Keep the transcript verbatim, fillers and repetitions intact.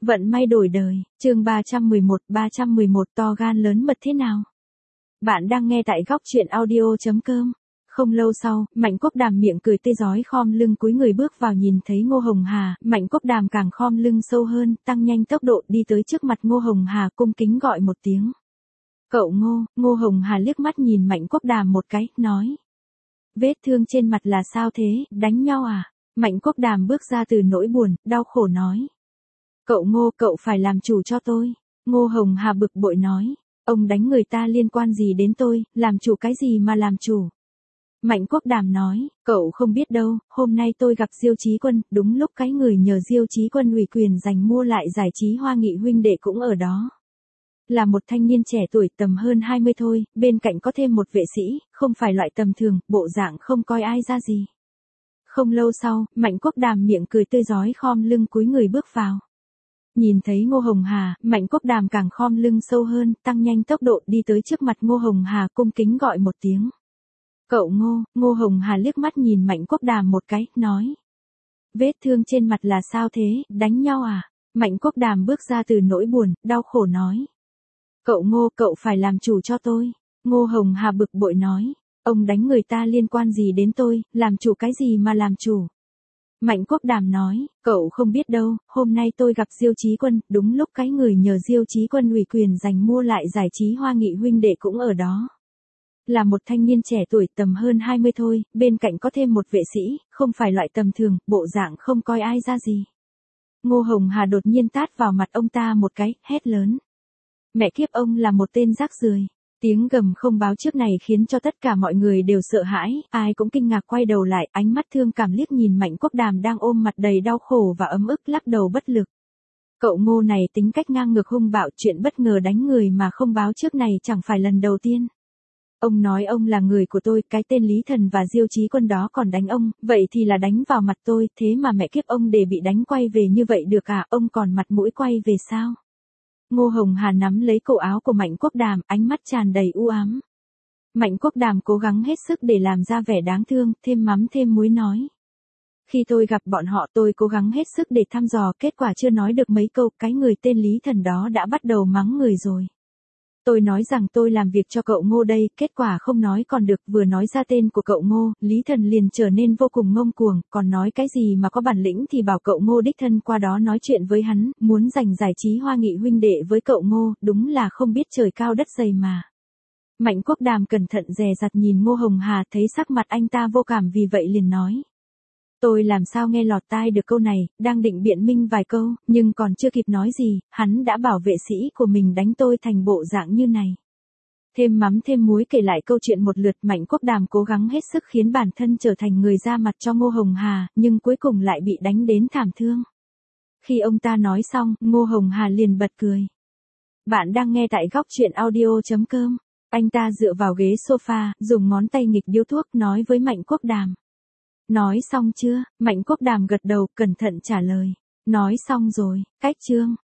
Vận may đổi đời, chương ba trăm mười một, ba trăm mười một to gan lớn mật thế nào? Bạn đang nghe tại góc truyện audio.com. Không lâu sau, Mạnh Quốc Đàm miệng cười tươi rói khom lưng cúi người bước vào nhìn thấy Ngô Hồng Hà, Mạnh Quốc Đàm càng khom lưng sâu hơn, tăng nhanh tốc độ đi tới trước mặt Ngô Hồng Hà cung kính gọi một tiếng. Cậu Ngô, Ngô Hồng Hà liếc mắt nhìn Mạnh Quốc Đàm một cái, nói. Vết thương trên mặt là sao thế, đánh nhau à? Mạnh Quốc Đàm bước ra từ nỗi buồn, đau khổ nói. Cậu Ngô, cậu phải làm chủ cho tôi. Ngô Hồng Hà bực bội nói. Ông đánh người ta liên quan gì đến tôi, làm chủ cái gì mà làm chủ? Mạnh Quốc Đàm nói, cậu không biết đâu, hôm nay tôi gặp Diêu Chí Quân, đúng lúc cái người nhờ Diêu Chí Quân ủy quyền dành mua lại giải trí Hoa Nghị huynh đệ cũng ở đó. Là một thanh niên trẻ tuổi tầm hơn hai mươi thôi, bên cạnh có thêm một vệ sĩ, không phải loại tầm thường, bộ dạng không coi ai ra gì. Không lâu sau, Mạnh Quốc Đàm miệng cười tươi rói khom lưng cúi người bước vào. Nhìn thấy Ngô Hồng Hà, Mạnh Quốc Đàm càng khom lưng sâu hơn, tăng nhanh tốc độ đi tới trước mặt Ngô Hồng Hà cung kính gọi một tiếng. Cậu Ngô, Ngô Hồng Hà liếc mắt nhìn Mạnh Quốc Đàm một cái, nói. Vết thương trên mặt là sao thế, đánh nhau à? Mạnh Quốc Đàm bước ra từ nỗi buồn, đau khổ nói. Cậu Ngô, cậu phải làm chủ cho tôi. Ngô Hồng Hà bực bội nói. Ông đánh người ta liên quan gì đến tôi, làm chủ cái gì mà làm chủ? Mạnh Quốc Đàm nói, cậu không biết đâu, hôm nay tôi gặp Diêu Chí Quân, đúng lúc cái người nhờ Diêu Chí Quân ủy quyền dành mua lại giải trí Hoa Nghị huynh đệ cũng ở đó. Là một thanh niên trẻ tuổi tầm hơn hai mươi thôi, bên cạnh có thêm một vệ sĩ, không phải loại tầm thường, bộ dạng không coi ai ra gì. Ngô Hồng Hà đột nhiên tát vào mặt ông ta một cái, hét lớn. Mẹ kiếp, ông là một tên rác rưởi. Tiếng gầm không báo trước này khiến cho tất cả mọi người đều sợ hãi, ai cũng kinh ngạc quay đầu lại, ánh mắt thương cảm liếc nhìn Mạnh Quốc Đàm đang ôm mặt đầy đau khổ và ấm ức lắc đầu bất lực. Cậu Ngô này tính cách ngang ngược hung bạo, chuyện bất ngờ đánh người mà không báo trước này chẳng phải lần đầu tiên. Ông nói ông là người của tôi, cái tên Lý Thần và Diêu Chí Quân đó còn đánh ông, vậy thì là đánh vào mặt tôi, thế mà mẹ kiếp ông để bị đánh quay về như vậy được à, ông còn mặt mũi quay về sao? Ngô Hồng Hà nắm lấy cổ áo của Mạnh Quốc Đàm, ánh mắt tràn đầy u ám. Mạnh Quốc Đàm cố gắng hết sức để làm ra vẻ đáng thương, thêm mắm thêm muối nói. Khi tôi gặp bọn họ tôi cố gắng hết sức để thăm dò, kết quả chưa nói được mấy câu, cái người tên Lý Thần đó đã bắt đầu mắng người rồi. Tôi nói rằng tôi làm việc cho cậu Ngô đây, kết quả không nói còn được, vừa nói ra tên của cậu Ngô, Lý Thần liền trở nên vô cùng ngông cuồng, còn nói cái gì mà có bản lĩnh thì bảo cậu Ngô đích thân qua đó nói chuyện với hắn, muốn giành giải trí Hoa Nghị huynh đệ với cậu Ngô, đúng là không biết trời cao đất dày mà. Mạnh Quốc Đàm cẩn thận dè dặt nhìn Ngô Hồng Hà, thấy sắc mặt anh ta vô cảm vì vậy liền nói. Tôi làm sao nghe lọt tai được câu này, đang định biện minh vài câu, nhưng còn chưa kịp nói gì, hắn đã bảo vệ sĩ của mình đánh tôi thành bộ dạng như này. Thêm mắm thêm muối kể lại câu chuyện một lượt, Mạnh Quốc Đàm cố gắng hết sức khiến bản thân trở thành người ra mặt cho Ngô Hồng Hà, nhưng cuối cùng lại bị đánh đến thảm thương. Khi ông ta nói xong, Ngô Hồng Hà liền bật cười. Bạn đang nghe tại góc truyện audio.com. Anh ta dựa vào ghế sofa, dùng ngón tay nghịch điếu thuốc nói với Mạnh Quốc Đàm. Nói xong chưa? Mạnh Quốc Đàm gật đầu, cẩn thận trả lời. Nói xong rồi, cách chương.